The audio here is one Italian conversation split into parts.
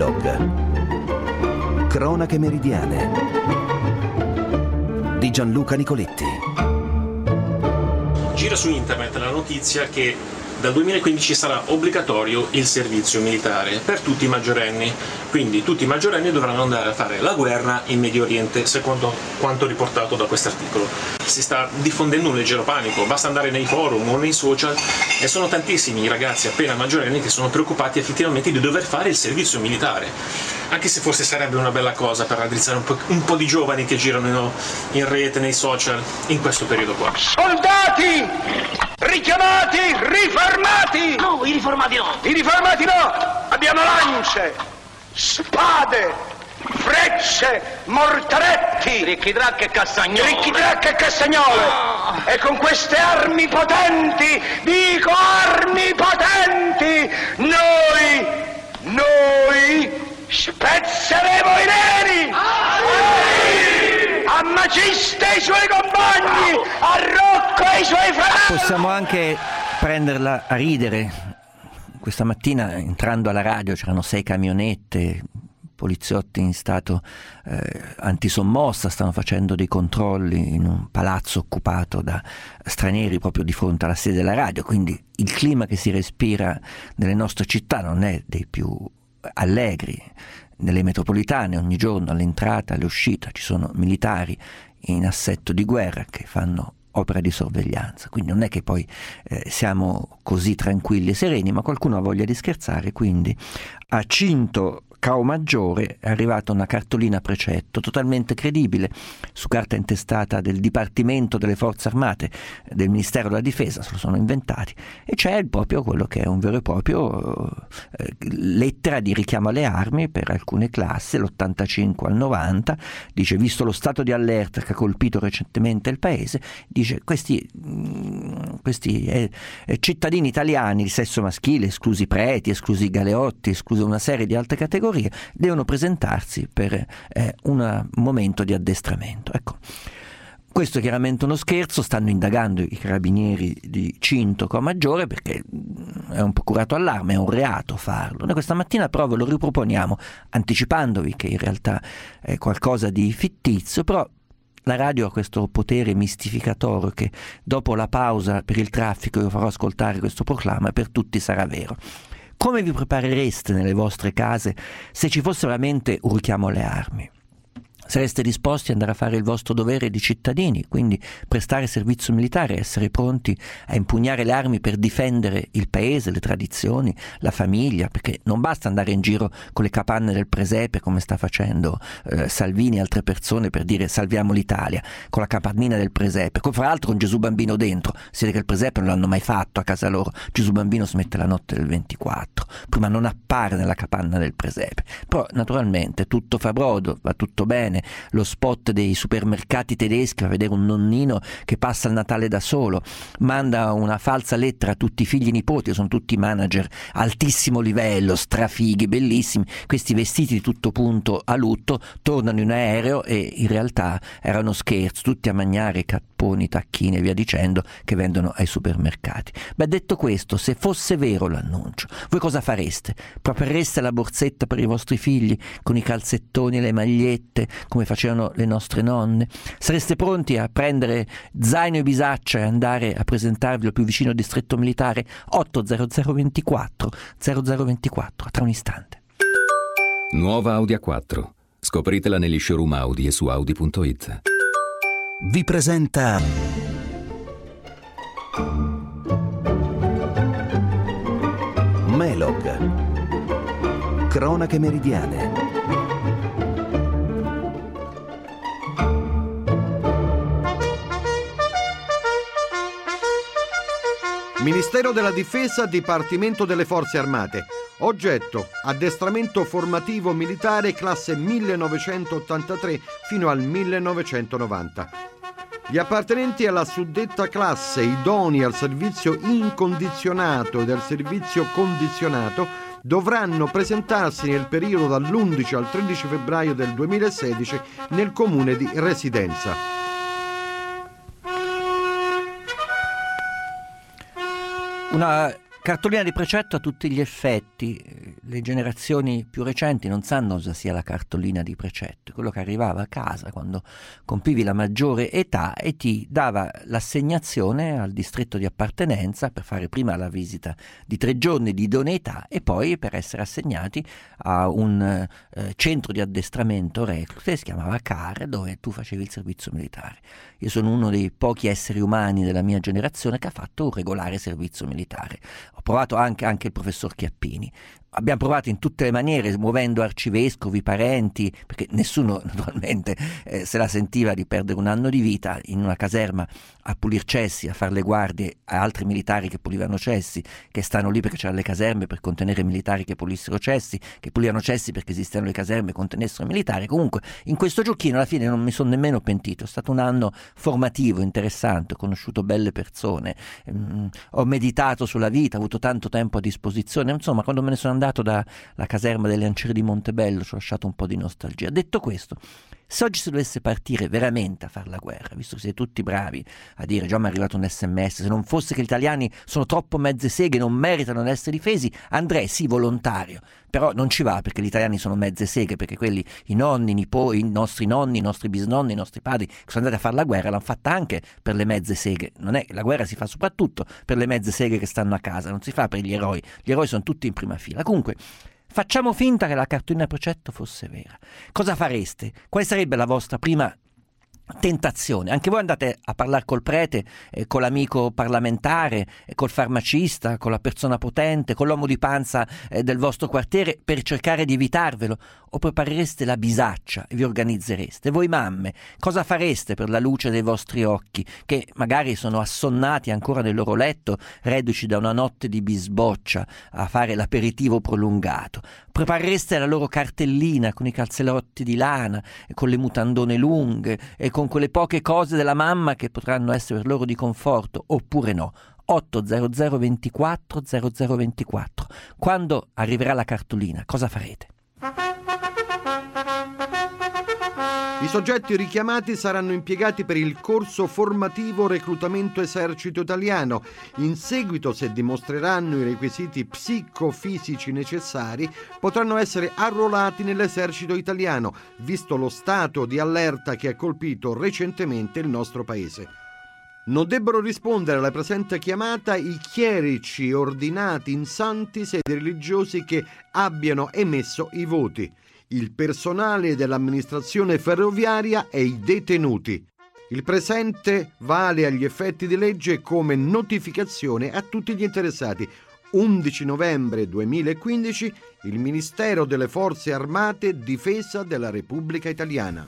Melog. Cronache meridiane di Gianluca Nicoletti. Gira su internet la notizia che dal 2015 sarà obbligatorio il servizio militare per tutti i maggiorenni, quindi tutti i maggiorenni dovranno andare a fare la guerra in Medio Oriente, secondo quanto riportato da quest'articolo. Si sta diffondendo un leggero panico, basta andare nei forum o nei social e sono tantissimi i ragazzi appena maggiorenni che sono preoccupati effettivamente di dover fare il servizio militare, anche se forse sarebbe una bella cosa per raddrizzare un po' di giovani che girano in rete, nei social, in questo periodo qua. Soldati! Richiamati, riformati! No, i riformati no! I riformati no! Abbiamo lance, spade, frecce, mortaretti! Ricchidracche e Castagnole! Ricchidracche e Castagnole! Oh. E con queste armi potenti, dico armi potenti, noi spezzeremo i neri! A Maciste e i suoi compagni, a Rocco e i suoi fratelli. Possiamo anche prenderla a ridere. Questa mattina entrando alla radio c'erano 6 camionette, poliziotti in stato antisommossa, stanno facendo dei controlli in un palazzo occupato da stranieri proprio di fronte alla sede della radio, quindi il clima che si respira nelle nostre città non è dei più allegri. Nelle metropolitane ogni giorno all'entrata e all'uscita ci sono militari in assetto di guerra che fanno opera di sorveglianza, quindi non è che poi siamo così tranquilli e sereni, ma qualcuno ha voglia di scherzare, quindi a Cinto Cao Maggiore è arrivata una cartolina precetto totalmente credibile su carta intestata del Dipartimento delle Forze Armate del Ministero della Difesa, se lo sono inventati, e c'è proprio quello che è un vero e proprio lettera di richiamo alle armi per alcune classi, l'85 al 90, dice visto lo stato di allerta che ha colpito recentemente il paese, dice questi cittadini italiani di sesso maschile, esclusi preti, esclusi galeotti, esclusa una serie di altre categorie, devono presentarsi per un momento di addestramento. Ecco, questo è chiaramente uno scherzo, stanno indagando i carabinieri di Cinto Cao Maggiore perché è un procurato allarme, è un reato farlo. Noi questa mattina però ve lo riproponiamo anticipandovi che in realtà è qualcosa di fittizio, però la radio ha questo potere mistificatorio che dopo la pausa per il traffico io farò ascoltare questo proclama e per tutti sarà vero. Come vi preparereste nelle vostre case se ci fosse veramente un richiamo alle armi? Sareste disposti ad andare a fare il vostro dovere di cittadini, quindi prestare servizio militare, essere pronti a impugnare le armi per difendere il paese, le tradizioni, la famiglia, perché non basta andare in giro con le capanne del presepe come sta facendo Salvini e altre persone per dire salviamo l'Italia, con la capannina del presepe, fra l'altro con Gesù Bambino dentro. Si vede che il presepe non l'hanno mai fatto a casa loro, Gesù Bambino si mette la notte del 24, prima non appare nella capanna del presepe, però naturalmente tutto fa brodo, va tutto bene. Lo spot dei supermercati tedeschi a vedere un nonnino che passa il Natale da solo, manda una falsa lettera a tutti i figli e nipoti, sono tutti manager altissimo livello, strafighi, bellissimi, questi vestiti di tutto punto a lutto, tornano in aereo e in realtà erano scherzi, tutti a mangiare capponi, tacchine e via dicendo che vendono ai supermercati. Beh, detto questo, se fosse vero l'annuncio, voi cosa fareste? Preparereste la borsetta per i vostri figli con i calzettoni e le magliette come facevano le nostre nonne? Sareste pronti a prendere zaino e bisaccia e andare a presentarvi al più vicino distretto militare? 80024 0024, tra un istante. Nuova Audi A4. Scopritela negli showroom Audi e su Audi.it. Vi presenta Melog. Cronache meridiane. Ministero della Difesa, Dipartimento delle Forze Armate. Oggetto: addestramento formativo militare classe 1983 fino al 1990. Gli appartenenti alla suddetta classe, idonei al servizio incondizionato ed al servizio condizionato, dovranno presentarsi nel periodo dall'11 al 13 febbraio del 2016 nel comune di residenza. Una Cartolina di precetto a tutti gli effetti. Le generazioni più recenti non sanno cosa sia la cartolina di precetto, quello che arrivava a casa quando compivi la maggiore età e ti dava l'assegnazione al distretto di appartenenza per fare prima la visita di 3 giorni di idoneità e poi per essere assegnati a un centro di addestramento reclute, si chiamava CAR, dove tu facevi il servizio militare. Io sono uno dei pochi esseri umani della mia generazione che ha fatto un regolare servizio militare. Ho provato anche il professor Chiappini. Abbiamo provato in tutte le maniere, muovendo arcivescovi, parenti, perché nessuno naturalmente se la sentiva di perdere un anno di vita in una caserma a pulir cessi, a fare le guardie a altri militari che pulivano cessi, che stanno lì perché c'erano le caserme per contenere militari che pulissero cessi, che pulivano cessi perché esistevano le caserme e contenessero militari. Comunque in questo giochino alla fine non mi sono nemmeno pentito, è stato un anno formativo, interessante, ho conosciuto belle persone, ho meditato sulla vita, ho avuto tanto tempo a disposizione, insomma quando me ne sono andato dalla caserma delle Lancieri di Montebello ci ho lasciato un po' di nostalgia. Detto questo, se oggi si dovesse partire veramente a fare la guerra, visto che siete tutti bravi a dire già mi è arrivato un SMS, se non fosse che gli italiani sono troppo mezze seghe, non meritano di essere difesi, andrei sì volontario, però non ci va perché gli italiani sono mezze seghe, perché quelli, i nonni, i nostri nonni, i nostri bisnonni, i nostri padri che sono andati a fare la guerra l'hanno fatta anche per le mezze seghe. Non è, la guerra si fa soprattutto per le mezze seghe che stanno a casa, non si fa per gli eroi sono tutti in prima fila. Comunque facciamo finta che la cartolina precetto fosse vera. Cosa fareste? Quale sarebbe la vostra prima tentazione? Anche voi andate a parlare col prete, con l'amico parlamentare, col farmacista, con la persona potente, con l'uomo di panza del vostro quartiere per cercare di evitarvelo? O preparereste la bisaccia e vi organizzereste? Voi mamme, cosa fareste per la luce dei vostri occhi, che magari sono assonnati ancora nel loro letto, reduci da una notte di bisboccia a fare l'aperitivo prolungato? Preparereste la loro cartellina con i calzerotti di lana, con le mutandone lunghe e con quelle poche cose della mamma che potranno essere per loro di conforto, oppure no? 800 24 0024. Quando arriverà la cartolina, cosa farete? I soggetti richiamati saranno impiegati per il corso formativo Reclutamento Esercito Italiano. In seguito, se dimostreranno i requisiti psicofisici necessari, potranno essere arruolati nell'Esercito Italiano, visto lo stato di allerta che ha colpito recentemente il nostro paese. Non debbono rispondere alla presente chiamata i chierici ordinati in santi sedi religiosi che abbiano emesso i voti, il personale dell'amministrazione ferroviaria e i detenuti. Il presente vale agli effetti di legge come notificazione a tutti gli interessati. 11 novembre 2015, il Ministero delle Forze Armate, Difesa della Repubblica Italiana.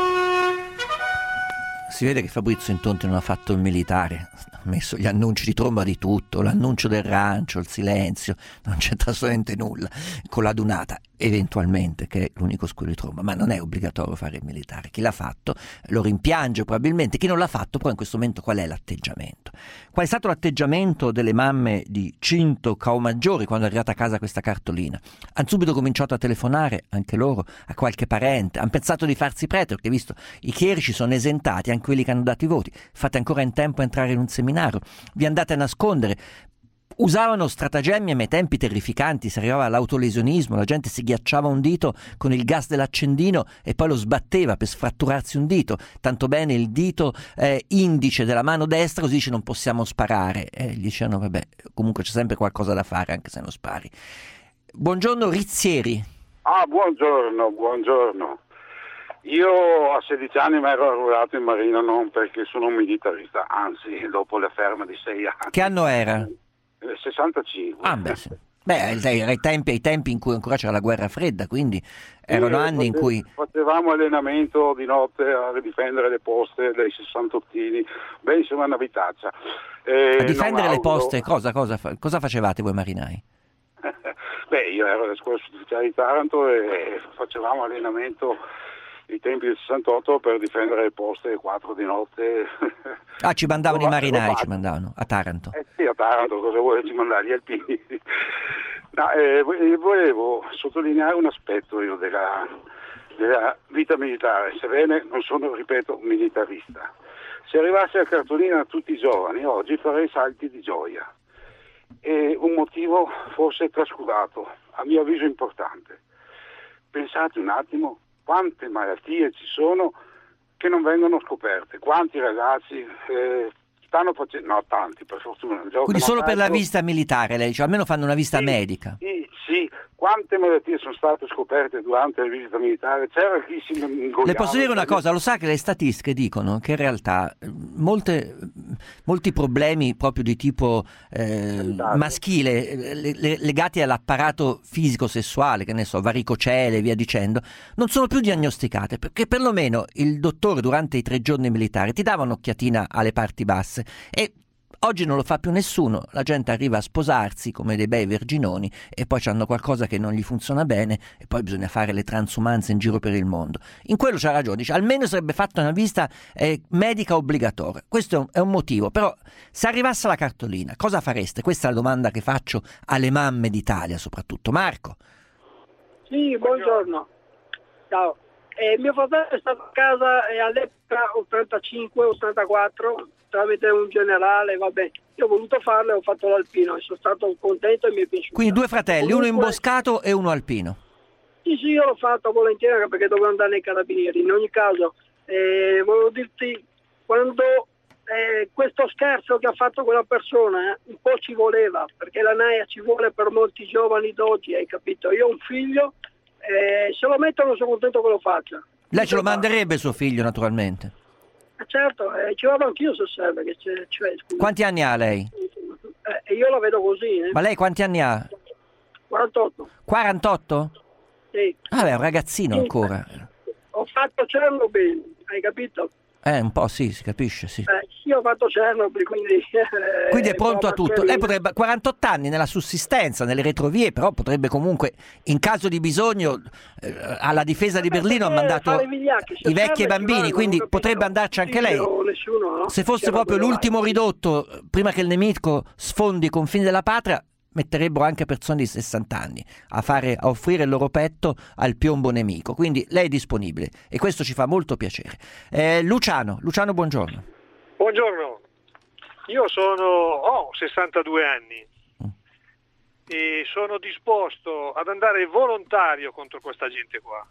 Si vede che Fabrizio Intonti non ha fatto il militare, ha messo gli annunci di tromba di tutto, l'annuncio del rancio, il silenzio, non c'entra assolutamente nulla con la dunata, eventualmente, che è l'unico squillo di tromba, ma non è obbligatorio fare il militare. Chi l'ha fatto lo rimpiange probabilmente, chi non l'ha fatto però in questo momento qual è l'atteggiamento? Qual è stato l'atteggiamento delle mamme di Cinto Caomaggiore quando è arrivata a casa questa cartolina? Hanno subito cominciato a telefonare, anche loro, a qualche parente, hanno pensato di farsi prete, perché visto i chierici sono esentati, anche quelli che hanno dato i voti, fate ancora in tempo a entrare in un seminario, vi andate a nascondere. Usavano stratagemmi a miei tempi terrificanti, si arrivava all'autolesionismo, la gente si ghiacciava un dito con il gas dell'accendino e poi lo sbatteva per sfratturarsi un dito, tanto bene il dito indice della mano destra, così dice non possiamo sparare, gli dicevano vabbè, comunque c'è sempre qualcosa da fare anche se non spari. Buongiorno Rizzieri. Buongiorno. Io a 16 anni mi ero arruolato in marina non perché sono un militarista, anzi dopo la ferma di 6 anni. Che anno era? 65. Ah beh sì. Beh, ai tempi in cui ancora c'era la guerra fredda, quindi erano anni in cui... Facevamo allenamento di notte a difendere le poste dei 68ini, beh insomma una vitaccia. A difendere le poste, cosa facevate voi marinai? Beh, io ero alla scuola ufficiale di Taranto e facevamo allenamento i tempi del 68 per difendere le poste 4 di notte. Ah, ci mandavano i marinai, ci mandavano a Taranto. Sì, a Taranto, cosa vuole ci mandare gli alpini? No, volevo sottolineare un aspetto io della vita militare, sebbene non sono, ripeto, militarista. Se arrivasse la cartolina a tutti i giovani, oggi farei salti di gioia. e un motivo forse trascurato, a mio avviso importante. Pensate un attimo quante malattie ci sono che non vengono scoperte, quanti ragazzi stanno facendo, no tanti per fortuna. Quindi solo per la visita militare, lei dice, almeno fanno una visita medica. Sì, quante malattie sono state scoperte durante la visita militare? C'era chi si ingoiava. Le posso dire una cosa, lo sa che le statistiche dicono che in realtà molti problemi proprio di tipo maschile legati all'apparato fisico-sessuale, che ne so, varicocele e via dicendo, non sono più diagnosticate, perché perlomeno il dottore durante i 3 giorni militari ti dava un'occhiatina alle parti basse e oggi non lo fa più nessuno, la gente arriva a sposarsi come dei bei verginoni e poi hanno qualcosa che non gli funziona bene e poi bisogna fare le transumanze in giro per il mondo. In quello c'ha ragione, dice almeno sarebbe fatta una visita medica obbligatoria. Questo è un motivo, però se arrivasse la cartolina cosa fareste? Questa è la domanda che faccio alle mamme d'Italia soprattutto. Marco. Sì, buongiorno. Ciao. Mio fratello è stato a casa all'epoca 85-84 tramite un generale, vabbè. Io ho voluto farlo e ho fatto l'alpino e sono stato contento e mi è piaciuto. Quindi 2 fratelli, uno imboscato e uno alpino. Sì, io l'ho fatto volentieri anche perché dovevo andare nei carabinieri. In ogni caso, volevo dirti, quando questo scherzo che ha fatto quella persona un po' ci voleva, perché la naia ci vuole per molti giovani d'oggi, hai capito? Io ho un figlio, se lo mettono sono contento che lo faccia. Lei ce lo manderebbe suo figlio naturalmente? Certo, ci vado anch'io se serve. Quanti anni ha lei? Io la vedo così. Ma lei quanti anni ha? 48. 48? Sì. Ah beh, è un ragazzino ancora. Ho fatto Chernobyl, hai capito? Un po' sì, si capisce, sì. Io ho fatto Chernobyl, quindi... Quindi è pronto a tutto. Lei potrebbe, 48 anni nella sussistenza, nelle retrovie, però potrebbe comunque, in caso di bisogno, alla difesa di Berlino ha mandato i vecchi e i bambini, quindi potrebbe andarci anche lei. Nessuno, no? Se fosse proprio l'ultimo ridotto, prima che il nemico sfondi i confini della patria, metterebbero anche persone di 60 anni a offrire il loro petto al piombo nemico. Quindi lei è disponibile e questo ci fa molto piacere. Luciano, buongiorno. Buongiorno, io ho 62 anni e sono disposto ad andare volontario contro questa gente qua,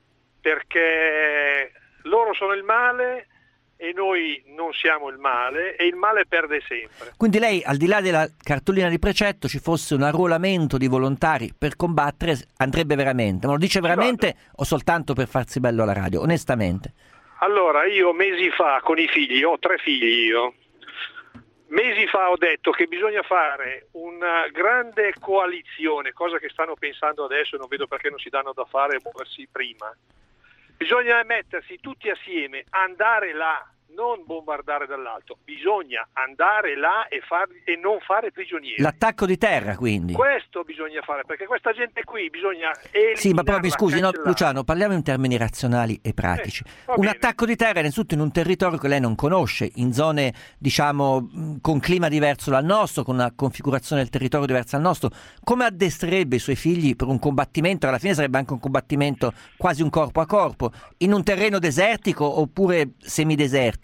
perché loro sono il male e noi non siamo il male e il male perde sempre. Quindi lei, al di là della cartolina di precetto, ci fosse un arruolamento di volontari per combattere, andrebbe veramente? Ma lo dice veramente o soltanto per farsi bello alla radio, onestamente? Allora, io mesi fa con i figli, ho 3 figli io, mesi fa ho detto che bisogna fare una grande coalizione, cosa che stanno pensando adesso e non vedo perché non si danno da fare e muoversi prima. Bisogna mettersi tutti assieme, andare là, non bombardare dall'alto, bisogna andare là e non fare prigionieri. L'attacco di terra, quindi. Questo bisogna fare, perché questa gente qui bisogna eliminarla. Sì, ma proprio scusi, no, Luciano, parliamo in termini razionali e pratici. Un attacco di terra innanzitutto in un territorio che lei non conosce, in zone, diciamo, con clima diverso dal nostro, con una configurazione del territorio diversa dal nostro. Come addestrerebbe i suoi figli per un combattimento, alla fine sarebbe anche un combattimento quasi un corpo a corpo, in un terreno desertico oppure semidesertico?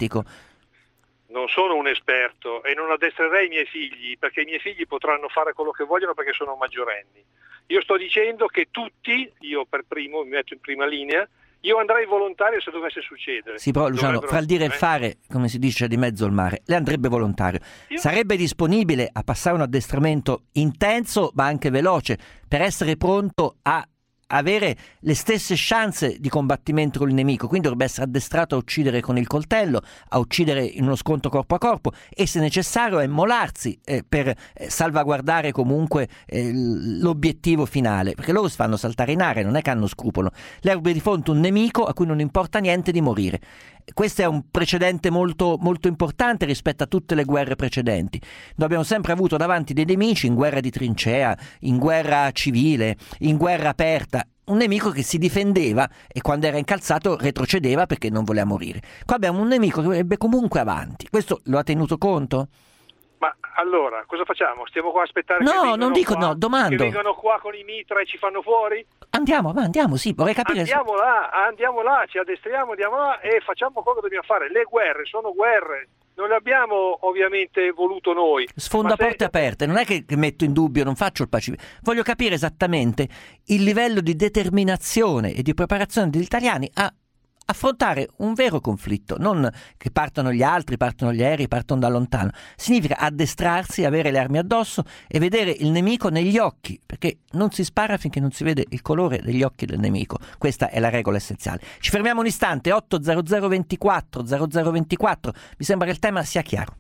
Non sono un esperto e non addestrerei i miei figli, perché i miei figli potranno fare quello che vogliono perché sono maggiorenni. Io sto dicendo che tutti, io per primo mi metto in prima linea, io andrei volontario se dovesse succedere. Sì, però Luciano, fra il dire e il fare, come si dice, di mezzo il mare, lei andrebbe volontario. Sarebbe disponibile a passare un addestramento intenso ma anche veloce per essere pronto a avere le stesse chance di combattimento con il nemico, quindi dovrebbe essere addestrato a uccidere con il coltello, a uccidere in uno scontro corpo a corpo e se necessario a immolarsi per salvaguardare comunque l'obiettivo finale, perché loro si fanno saltare in aria, non è che hanno scrupolo. Lei avrebbe di fronte un nemico a cui non importa niente di morire. Questo è un precedente molto, molto importante rispetto a tutte le guerre precedenti. Noi abbiamo sempre avuto davanti dei nemici in guerra di trincea, in guerra civile, in guerra aperta, un nemico che si difendeva e quando era incalzato retrocedeva perché non voleva morire. Qua abbiamo un nemico che ebbe comunque avanti. Questo lo ha tenuto conto? Ma allora, cosa facciamo? Stiamo qua a aspettare No, non dico qua, no, domando. Che vengano qua con i mitra e ci fanno fuori? Andiamo, sì, vorrei capire. Andiamo là, ci addestriamo, andiamo là e facciamo quello che dobbiamo fare. Le guerre sono guerre, non l'abbiamo ovviamente voluto noi. Sfonda porte aperte, non è che metto in dubbio, non faccio il pacifista, voglio capire esattamente il livello di determinazione e di preparazione degli italiani a affrontare un vero conflitto, non che partono gli altri, partono gli aerei, partono da lontano. Significa addestrarsi, avere le armi addosso e vedere il nemico negli occhi, perché non si spara finché non si vede il colore degli occhi del nemico. Questa è la regola essenziale. Ci fermiamo un istante, 80024 0024, mi sembra che il tema sia chiaro.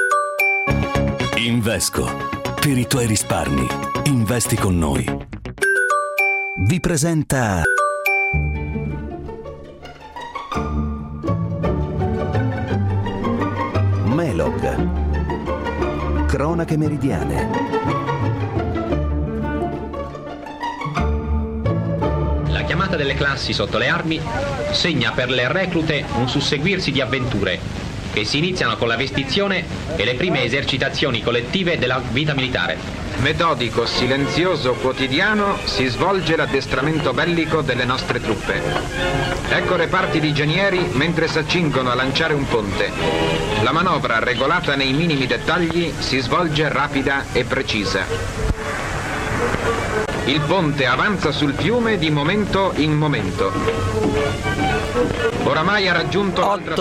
Invesco. Per i tuoi risparmi, investi con noi. Vi presenta Melog. Cronache meridiane. La chiamata delle classi sotto le armi segna per le reclute un susseguirsi di avventure che si iniziano con la vestizione e le prime esercitazioni collettive della vita militare. Metodico, silenzioso, quotidiano si svolge l'addestramento bellico delle nostre truppe. Ecco reparti di genieri mentre s'accingono a lanciare un ponte. La manovra, regolata nei minimi dettagli, si svolge rapida e precisa. Il ponte avanza sul fiume di momento in momento. Oramai ha raggiunto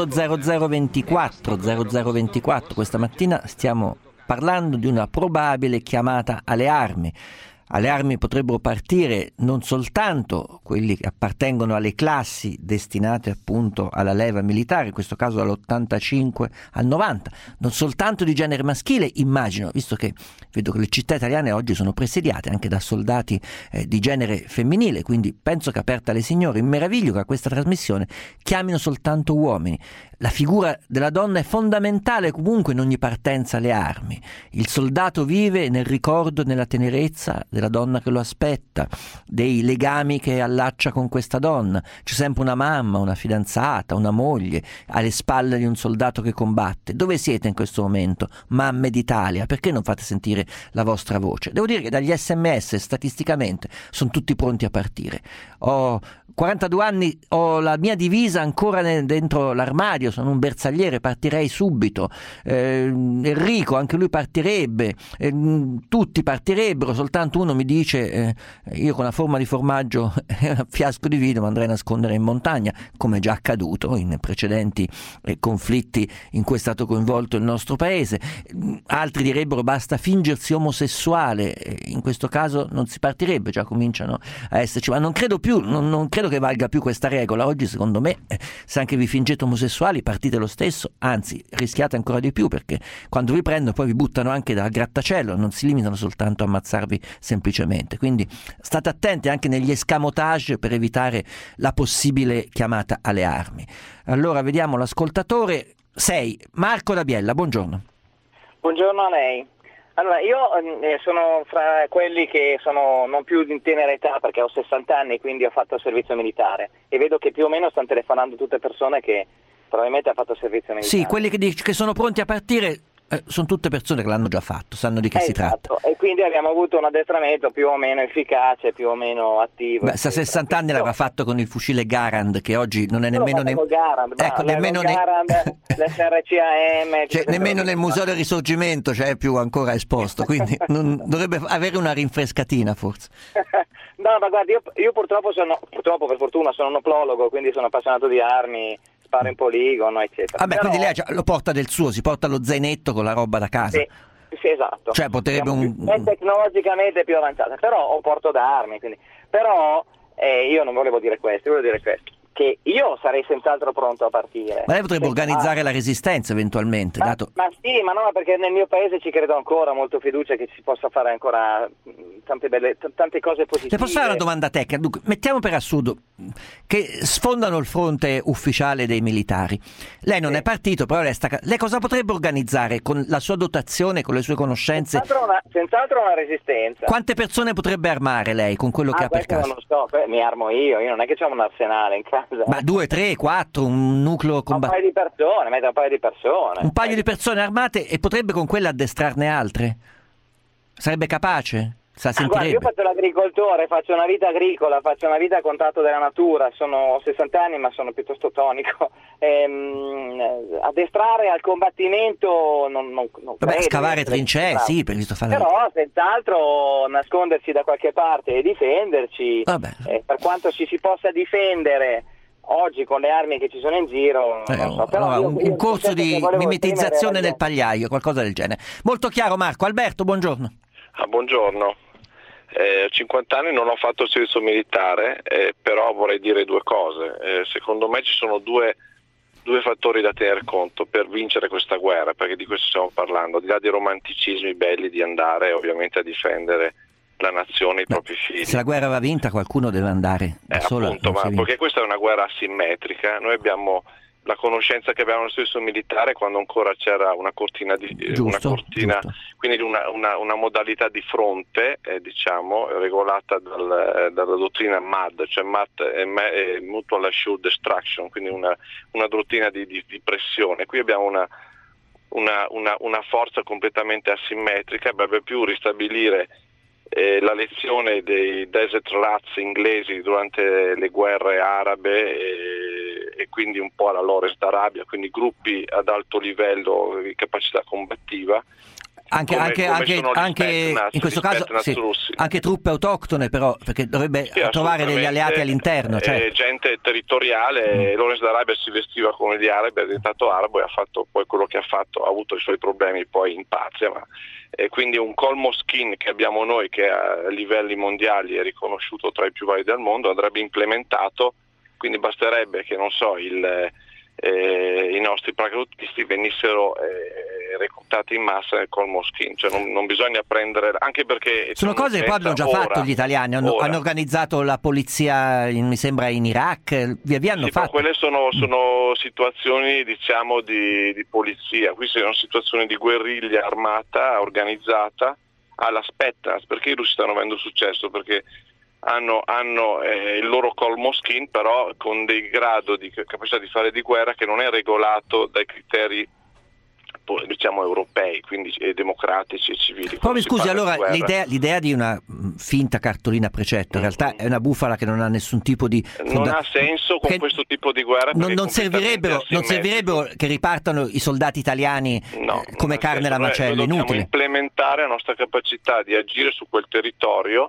80024 0024. Questa mattina stiamo parlando di una probabile chiamata alle armi. Alle armi potrebbero partire non soltanto quelli che appartengono alle classi destinate appunto alla leva militare, in questo caso dall'85 al 90, non soltanto di genere maschile, immagino, visto che vedo che le città italiane oggi sono presidiate anche da soldati di genere femminile, quindi penso che, aperta alle signore, mi meraviglio che a questa trasmissione chiamino soltanto uomini. La figura della donna è fondamentale comunque in ogni partenza alle armi. Il soldato vive nel ricordo e nella tenerezza della donna che lo aspetta, dei legami che allaccia con questa donna. C'è sempre una mamma, una fidanzata, una moglie alle spalle di un soldato che combatte. Dove siete in questo momento, mamme d'Italia? Perché non fate sentire la vostra voce? Devo dire che dagli SMS statisticamente sono tutti pronti a partire. Ho 42 anni, ho la mia divisa ancora dentro l'armadio, sono un bersagliere, partirei subito. Enrico, anche lui partirebbe, tutti partirebbero, soltanto uno mi dice io con una forma di formaggio e un fiasco di vino mi andrei a nascondere in montagna, come è già accaduto in precedenti conflitti in cui è stato coinvolto il nostro paese. Altri direbbero basta fingersi omosessuale, in questo caso non si partirebbe, già cominciano a esserci, ma non credo più, non credo che valga più questa regola. Oggi secondo me se anche vi fingete omosessuali partite lo stesso, anzi rischiate ancora di più, perché quando vi prendono poi vi buttano anche dal grattacielo, non si limitano soltanto a ammazzarvi semplicemente. Quindi state attenti anche negli escamotage per evitare la possibile chiamata alle armi. Allora vediamo l'ascoltatore 6, Marco da Biella, buongiorno. Buongiorno a lei. Allora, io sono fra quelli che sono non più in tenera età, perché ho 60 anni, quindi ho fatto il servizio militare, e vedo che più o meno stanno telefonando tutte persone che probabilmente hanno fatto il servizio militare. Sì, quelli che sono pronti a partire sono tutte persone che l'hanno già fatto, sanno di che si tratta. E quindi abbiamo avuto un addestramento più o meno efficace, più o meno attivo. Beh, se a 60 anni l'aveva fatto con il fucile Garand, che oggi non è nemmeno nemmeno l'SRCAM, cioè, nemmeno nel Museo del Risorgimento c'è più ancora esposto, quindi non, dovrebbe avere una rinfrescatina forse. No, ma guardi, io purtroppo per fortuna sono un oplologo, quindi sono appassionato di armi, sparo in poligono, eccetera. Vabbè, quindi lei lo porta del suo, si porta lo zainetto con la roba da casa. Sì, esatto. Cioè potrebbe è tecnologicamente più avanzata, però ho porto d'armi, quindi. Però io non volevo dire questo, volevo dire questo, che io sarei senz'altro pronto a partire. Ma lei potrebbe organizzare la resistenza eventualmente, ma sì, ma no, perché nel mio paese ci credo ancora, molto fiducia che si possa fare ancora tante cose positive. Le posso fare una domanda tecnica? Dunque, mettiamo per assurdo che sfondano il fronte ufficiale dei militari. Lei non è partito, però lei cosa potrebbe organizzare con la sua dotazione, con le sue conoscenze? Senz'altro una resistenza. Quante persone potrebbe armare lei con quello che ha per caso? Non lo so, mi armo io non è che c'ho un arsenale in casa. Ma 2, 3, 4, un nucleo combattivo. Un paio di persone. Un paio di persone armate, e potrebbe con quelle addestrarne altre? Sarebbe capace? Guarda, io faccio l'agricoltore, faccio una vita agricola, faccio una vita a contatto della natura, ho 60 anni ma sono piuttosto tonico. Addestrare al combattimento non Vabbè, scavare trincee, sì, per questo fare. Però senz'altro nasconderci da qualche parte e difenderci, per quanto ci si possa difendere oggi con le armi che ci sono in giro, non so. Però allora, un corso di mimetizzazione del pagliaio, qualcosa del genere. Molto chiaro, Marco. Alberto, buongiorno. Buongiorno. 50 anni non ho fatto il servizio militare, però vorrei dire due cose. Secondo me ci sono due fattori da tener conto per vincere questa guerra, perché di questo stiamo parlando, al di là dei romanticismi belli di andare ovviamente a difendere la nazione e i propri figli. Se la guerra va vinta, qualcuno deve andare da solo. Appunto, ma perché questa è una guerra asimmetrica. Noi abbiamo la conoscenza che abbiamo nel servizio militare quando ancora c'era una cortina giusto. Quindi una modalità di fronte, diciamo, regolata dalla dottrina MAD, cioè Mutual Assured Destruction, quindi una dottrina di pressione. Qui abbiamo una forza completamente asimmetrica, avrebbe più ristabilire la lezione dei desert rats inglesi durante le guerre arabe e quindi un po' alla Lawrence d'Arabia, quindi gruppi ad alto livello di capacità combattiva. Anche in questo caso anche truppe autoctone, però, perché dovrebbe trovare degli alleati all'interno. Gente territoriale. Lawrence d'Arabia si vestiva come gli arabi, è diventato arabo e ha fatto poi quello che ha fatto, ha avuto i suoi problemi poi in patria, ma quindi un colmo skin che abbiamo noi, che a livelli mondiali è riconosciuto tra i più validi al mondo, andrebbe implementato. Quindi basterebbe che, non so, i nostri paracadutisti venissero reclutati in massa nel colmo skin, cioè non bisogna prendere, anche perché sono cose che poi hanno già fatto gli italiani, hanno organizzato la polizia, mi sembra, in Iraq, via hanno fatto. Quelle sono situazioni, diciamo, di polizia. Qui sono situazioni di guerriglia armata organizzata alla Spetsnaz. Perché i russi stanno avendo successo? Perché hanno il loro colmo skin, però con dei grado di capacità di fare di guerra che non è regolato dai criteri, diciamo, europei, quindi democratici e civili. Poi mi scusi, allora l'idea di una finta cartolina precetto in realtà è una bufala che non ha nessun tipo di non ha senso con questo tipo di guerra. Non servirebbero che ripartano i soldati italiani come carne da macello, inutile. Dobbiamo implementare la nostra capacità di agire su quel territorio.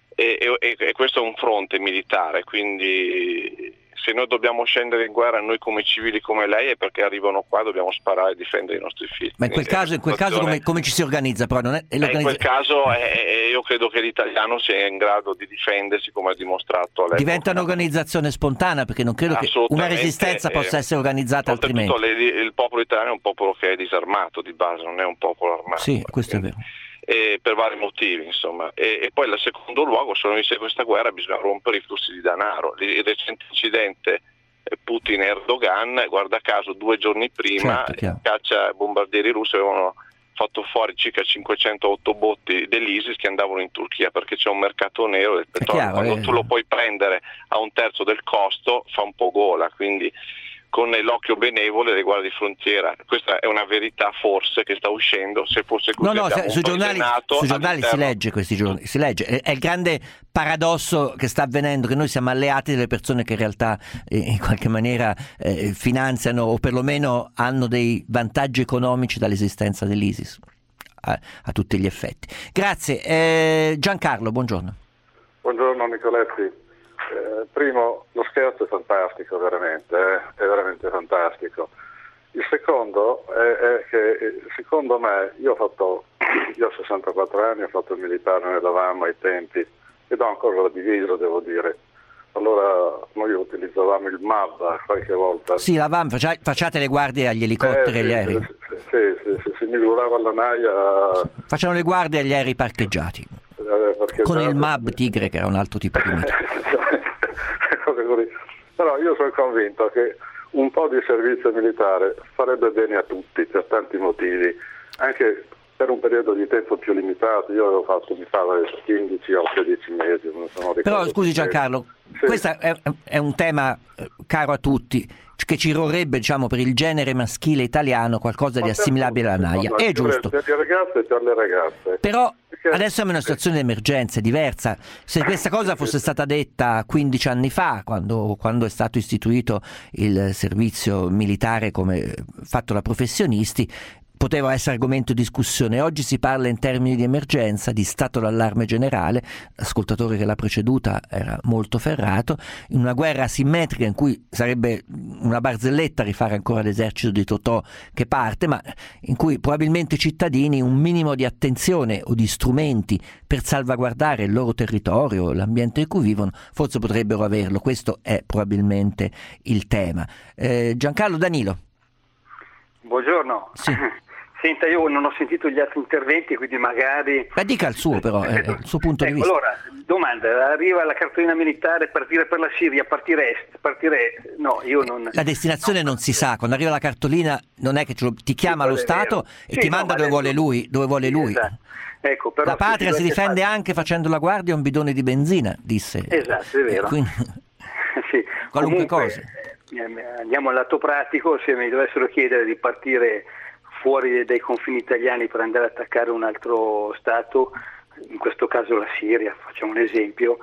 E questo è un fronte militare, quindi se noi dobbiamo scendere in guerra noi come civili come lei è perché arrivano qua, dobbiamo sparare e difendere i nostri figli. Ma in quel caso come ci si organizza? Però non è in quel caso io credo che l'italiano sia in grado di difendersi, come ha dimostrato all'epoca. Diventa un'organizzazione spontanea, perché non credo che una resistenza possa essere organizzata altrimenti. Il popolo italiano è un popolo che è disarmato di base, non è un popolo armato. Sì, questo è vero. Per vari motivi, insomma, e poi in secondo luogo, se non inizia questa guerra bisogna rompere i flussi di denaro. Il recente incidente Putin-Erdogan, guarda caso 2 giorni prima, caccia bombardieri russi avevano fatto fuori circa 500 autobotti dell'ISIS che andavano in Turchia, perché c'è un mercato nero del petrolio. Quando tu lo puoi prendere a un terzo del costo fa un po' gola, quindi con l'occhio benevolo delle guardie di frontiera. Questa è una verità forse che sta uscendo, se fosse così. Sui giornali si legge questi giorni, si legge. È il grande paradosso che sta avvenendo, che noi siamo alleati delle persone che in realtà in qualche maniera finanziano o perlomeno hanno dei vantaggi economici dall'esistenza dell'ISIS a tutti gli effetti. Grazie. Giancarlo, buongiorno. Buongiorno Nicoletti. Primo, lo scherzo è fantastico, veramente, è veramente fantastico. Il secondo è che, secondo me, io ho 64 anni, ho fatto il militare nell'avamo ai tempi ed ho ancora la divisa, devo dire. Allora noi utilizzavamo il MAV qualche volta. Sì, la VAM, facciate le guardie agli elicotteri e agli aerei. Sì, si misurava la naia. Facciano le guardie agli aerei parcheggiati. Con il MAB Tigre, che era un altro tipo di mitra. Però io sono convinto che un po' di servizio militare farebbe bene a tutti per tanti motivi, anche per un periodo di tempo più limitato. Io avevo fatto, mi pare, 15 o 16 mesi, non sono ricordo. Però scusi Giancarlo, questo è un tema caro a tutti, che ci vorrebbe, diciamo, per il genere maschile italiano qualcosa di assimilabile alla naia. È giusto. Per le ragazze e per le ragazze. Però Adesso siamo in una situazione di emergenza, è diversa. Se questa cosa fosse stata detta 15 anni fa, quando è stato istituito il servizio militare come fatto da professionisti, poteva essere argomento di discussione. Oggi si parla in termini di emergenza, di stato d'allarme generale. L'ascoltatore che l'ha preceduta era molto ferrato, in una guerra asimmetrica in cui sarebbe una barzelletta rifare ancora l'esercito di Totò che parte, ma in cui probabilmente i cittadini un minimo di attenzione o di strumenti per salvaguardare il loro territorio, l'ambiente in cui vivono, forse potrebbero averlo. Questo è probabilmente il tema. Giancarlo Danilo. Buongiorno. Sì. Senta, io non ho sentito gli altri interventi, quindi magari... Ma dica il suo però, il suo punto di vista. Allora, domanda, arriva la cartolina militare, partire per la Siria, partire... No, io non... La destinazione non si sa, quando arriva la cartolina non è che ti chiama lo Stato e ti manda dove vuole lui. Esatto. Ecco, però la patria si difende anche facendo la guardia a un bidone di benzina, disse. Esatto, è vero. Quindi... sì. Qualunque Comunque, cosa. Andiamo al lato pratico, se mi dovessero chiedere di partire fuori dai confini italiani per andare ad attaccare un altro Stato, in questo caso la Siria, facciamo un esempio,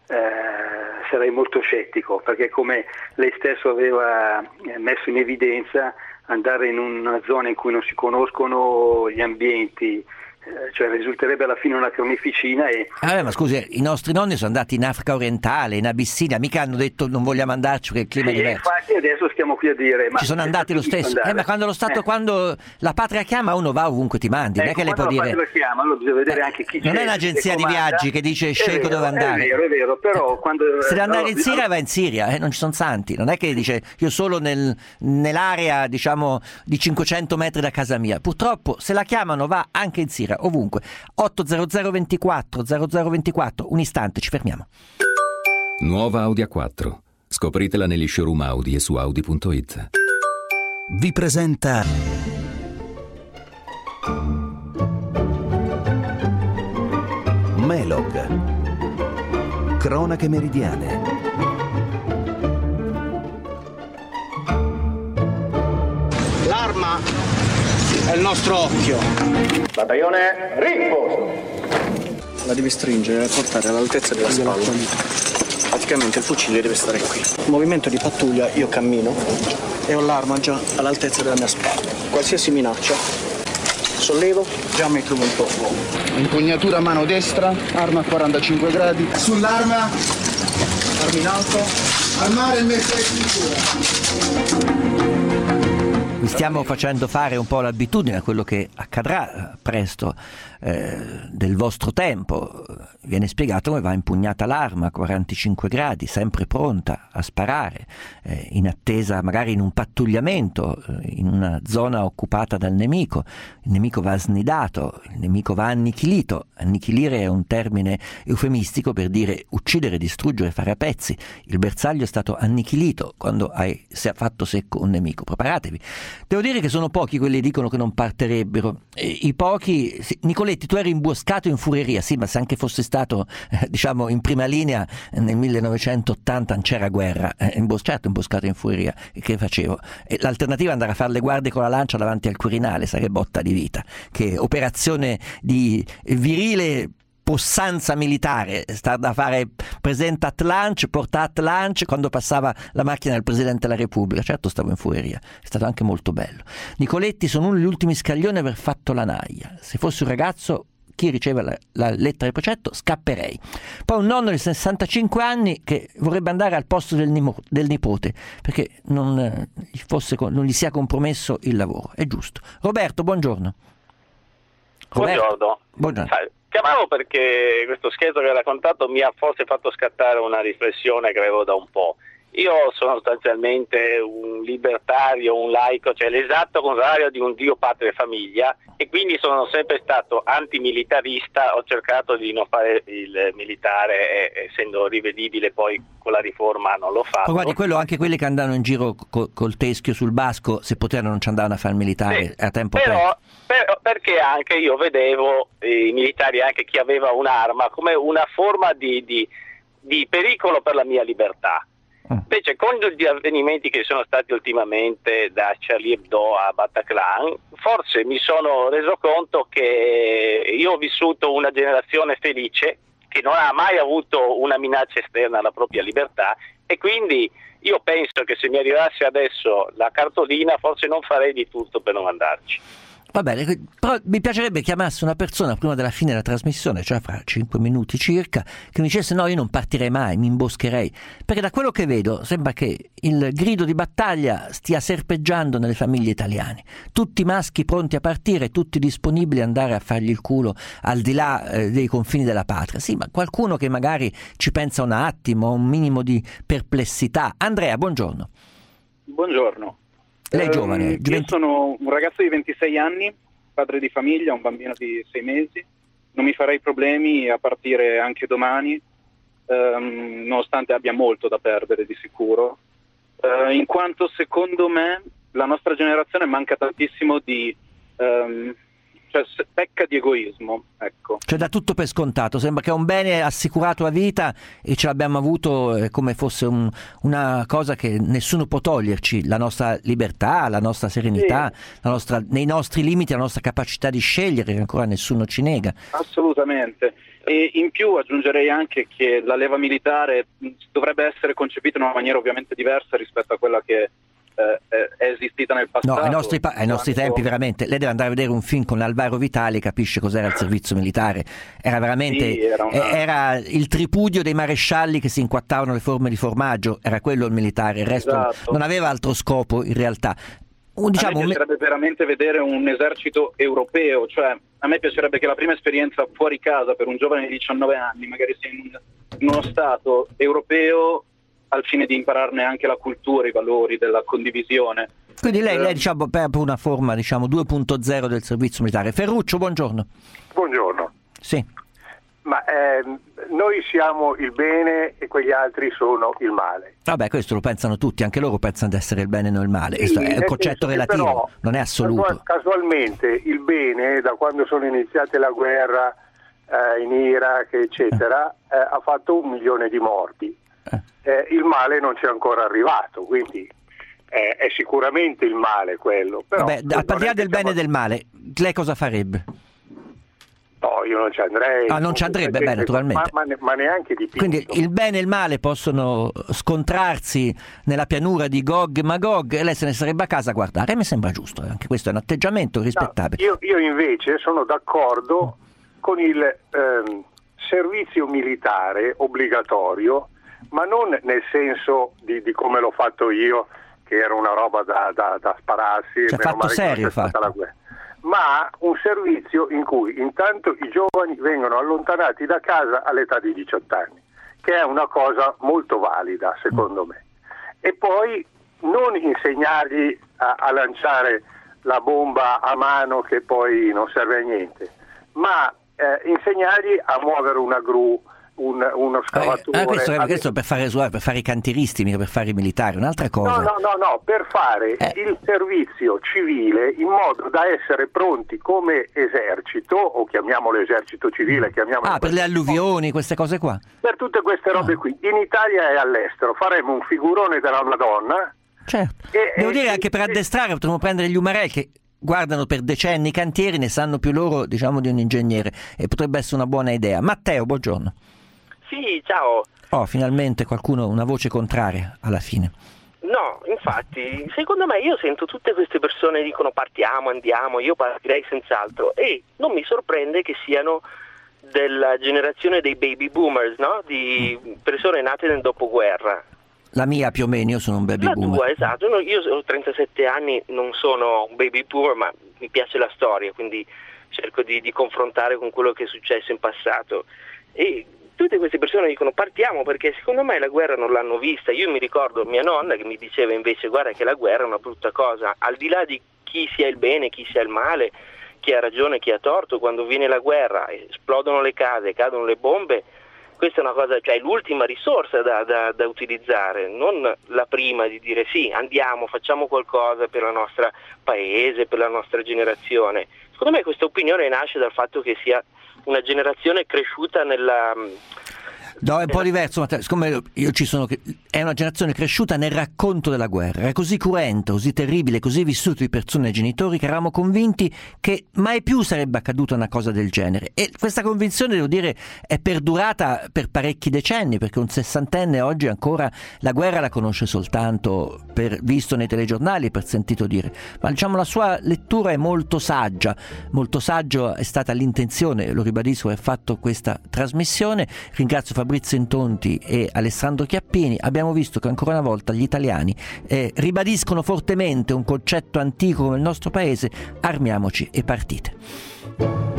sarei molto scettico, perché come lei stesso aveva messo in evidenza, andare in una zona in cui non si conoscono gli ambienti, cioè risulterebbe alla fine una carneficina e... ma scusi, i nostri nonni sono andati in Africa orientale, in Abissinia, mica hanno detto non vogliamo andarci perché il clima è diverso. Infatti adesso stiamo qui a dire... Ci sono andati lo stesso, ma quando lo Stato, quando la patria chiama uno va ovunque ti mandi, non è che le può dire... Quando la patria chiama, allora bisogna vedere anche chi non è un'agenzia di viaggi che dice scelgo dove andare. È vero, però quando... Se deve andare in Siria va in Siria, non ci sono santi, non è che dice io solo nell'area diciamo di 500 metri da casa mia. Purtroppo se la chiamano va anche in Siria, ovunque. 800 24 0024, un istante, ci fermiamo. Nuova Audi A4. Scopritela negli showroom Audi e su Audi.it. Vi presenta Melog. Cronache meridiane. L'arma è il nostro occhio. Battaglione, rinforzo. La devi stringere e portare all'altezza della spalla. Praticamente il fucile deve stare qui. Movimento di pattuglia, io cammino e ho l'arma già all'altezza della mia spalla. Qualsiasi minaccia, sollevo, già mi trovo un po'. Impugnatura a mano destra, arma a 45 gradi. Sull'arma, arma in alto, armare e mettere in cintura. Vi stiamo facendo fare un po' l'abitudine a quello che accadrà presto del vostro tempo. Viene spiegato come va impugnata l'arma a 45 gradi, sempre pronta a sparare, in attesa magari in un pattugliamento, in una zona occupata dal nemico. Il nemico va snidato, il nemico va annichilito. Annichilire è un termine eufemistico per dire uccidere, distruggere, fare a pezzi. Il bersaglio è stato annichilito quando si è fatto secco un nemico. Preparatevi. Devo dire che sono pochi quelli che dicono che non partirebbero. I pochi... Nicoletti, tu eri imboscato in Furieria, sì, ma se anche fossi stato diciamo in prima linea nel 1980 non c'era guerra, imboscato in Furieria, che facevo? L'alternativa è andare a fare le guardie con la lancia davanti al Quirinale, sarebbe botta di vita, che operazione di virile possanza militare, sta da fare presente at lunch, porta at lunch quando passava la macchina del Presidente della Repubblica. Certo, stavo in Furieria, è stato anche molto bello. Nicoletti, sono uno degli ultimi scaglioni ad aver fatto la naia. Se fossi un ragazzo, chi riceve la lettera di precetto, scapperei. Poi un nonno di 65 anni che vorrebbe andare al posto del nipote perché non gli sia compromesso il lavoro. È giusto. Roberto, buongiorno. Buongiorno. Chiamavo perché questo scherzo che hai raccontato mi ha forse fatto scattare una riflessione che avevo da un po'. Io sono sostanzialmente un libertario, un laico, cioè l'esatto contrario di un Dio, patria e famiglia, e quindi sono sempre stato antimilitarista. Ho cercato di non fare il militare, essendo rivedibile poi con la riforma non l'ho fatto. Ma guardi, anche quelli che andavano in giro col teschio sul basco, se potevano non ci andavano a fare il militare, a tempo perso. Perché anche io vedevo i militari, anche chi aveva un'arma, come una forma di pericolo per la mia libertà. Invece con gli avvenimenti che sono stati ultimamente da Charlie Hebdo a Bataclan, forse mi sono reso conto che io ho vissuto una generazione felice che non ha mai avuto una minaccia esterna alla propria libertà, e quindi io penso che se mi arrivasse adesso la cartolina forse non farei di tutto per non andarci. Va bene, però mi piacerebbe chiamarsi una persona prima della fine della trasmissione, cioè fra 5 minuti circa, che mi dicesse no, io non partirei mai, mi imboscherei, perché da quello che vedo sembra che il grido di battaglia stia serpeggiando nelle famiglie italiane, tutti maschi pronti a partire, tutti disponibili ad andare a fargli il culo al di là dei confini della patria. Sì, ma qualcuno che magari ci pensa un attimo, un minimo di perplessità. Andrea, buongiorno. Buongiorno. Lei è giovane? Io sono un ragazzo di 26 anni, padre di famiglia, un bambino di 6 mesi. Non mi farei problemi a partire anche domani, nonostante abbia molto da perdere di sicuro, in quanto secondo me la nostra generazione manca tantissimo di... cioè pecca di egoismo, ecco. Cioè dà tutto per scontato, sembra che è un bene assicurato a vita e ce l'abbiamo avuto come fosse una cosa che nessuno può toglierci, la nostra libertà, la nostra serenità, sì, nei nostri limiti, la nostra capacità di scegliere che ancora nessuno ci nega. Assolutamente. E in più aggiungerei anche che la leva militare dovrebbe essere concepita in una maniera ovviamente diversa rispetto a quella che è esistita nel passato. No, ai nostri tempi veramente, lei deve andare a vedere un film con Alvaro Vitali e capisce cos'era il servizio militare. Era veramente, sì, era il tripudio dei marescialli che si inquattavano le forme di formaggio, era quello il militare, il resto non aveva altro scopo in realtà. A me piacerebbe veramente vedere un esercito europeo, cioè a me piacerebbe che la prima esperienza fuori casa per un giovane di 19 anni magari sia in uno stato europeo, al fine di impararne anche la cultura, i valori della condivisione. Quindi lei diciamo per una forma 2.0 del servizio militare. Ferruccio, buongiorno. Buongiorno. Sì. Ma noi siamo il bene e quegli altri sono il male. Vabbè, questo lo pensano tutti, anche loro pensano di essere il bene e non il male. Questo è un concetto relativo, però, non è assoluto. Casualmente il bene, da quando sono iniziate la guerra in Iraq, eccetera, ha fatto 1 milione di morti. Il male non c'è ancora arrivato, quindi è sicuramente il male quello. Però, vabbè, al di là del bene e del male, lei cosa farebbe? No, io non ci andrei. Ah, non ci andrebbe, beh, naturalmente. Ma neanche di più. Quindi il bene e il male possono scontrarsi nella pianura di Gog e Magog e lei se ne sarebbe a casa a guardare. Mi sembra giusto, anche questo è un atteggiamento rispettabile. No, io invece sono d'accordo con il servizio militare obbligatorio, ma non nel senso di come l'ho fatto io, che era una roba da spararsi, cioè, fatto serio, la guerra, ma un servizio in cui intanto i giovani vengono allontanati da casa all'età di 18 anni, che è una cosa molto valida secondo me, e poi non insegnargli a lanciare la bomba a mano che poi non serve a niente, ma insegnargli a muovere una gru, uno scavatore. Questo per fare i cantieristi, mica per fare i militari, un'altra cosa. No, per fare il servizio civile in modo da essere pronti come esercito, o chiamiamolo esercito civile, per le alluvioni, queste cose qua. Per tutte queste robe qui. In Italia e all'estero faremo un figurone della Madonna. Certo. Devo dire anche per addestrare potremmo prendere gli umarelli che guardano per decenni i cantieri, ne sanno più loro, diciamo, di un ingegnere, e potrebbe essere una buona idea. Matteo, buongiorno. Sì, ciao. Oh, finalmente qualcuno, una voce contraria alla fine. No, infatti, secondo me io sento tutte queste persone che dicono partiamo, andiamo, io partirei senz'altro, e non mi sorprende che siano della generazione dei baby boomers, no? Di persone nate nel dopoguerra. La mia più o meno, io sono un baby boomer. La tua, esatto. Io ho 37 anni, non sono un baby boomer, ma mi piace la storia, quindi cerco di confrontare con quello che è successo in passato. E tutte queste persone dicono partiamo perché secondo me la guerra non l'hanno vista. Io mi ricordo mia nonna che mi diceva invece guarda che la guerra è una brutta cosa, al di là di chi sia il bene, chi sia il male, chi ha ragione, chi ha torto, quando viene la guerra, esplodono le case, cadono le bombe, questa è una cosa, cioè l'ultima risorsa da utilizzare, non la prima di dire sì, andiamo, facciamo qualcosa per il nostro paese, per la nostra generazione. Secondo me questa opinione nasce dal fatto che sia una generazione cresciuta No, è un po' diverso, Matteo. Siccome è una generazione cresciuta nel racconto della guerra, era così cruento, così terribile, così vissuto di persone e genitori che eravamo convinti che mai più sarebbe accaduta una cosa del genere. E questa convinzione, devo dire, è perdurata per parecchi decenni, perché un sessantenne oggi ancora la guerra la conosce soltanto per visto nei telegiornali, per sentito dire. Ma diciamo la sua lettura è molto saggia è stata l'intenzione, lo ribadisco, aver fatto questa trasmissione. Ringrazio Fabrizio Intonti e Alessandro Chiappini. Abbiamo visto che ancora una volta gli italiani ribadiscono fortemente un concetto antico come il nostro paese: armiamoci e partite.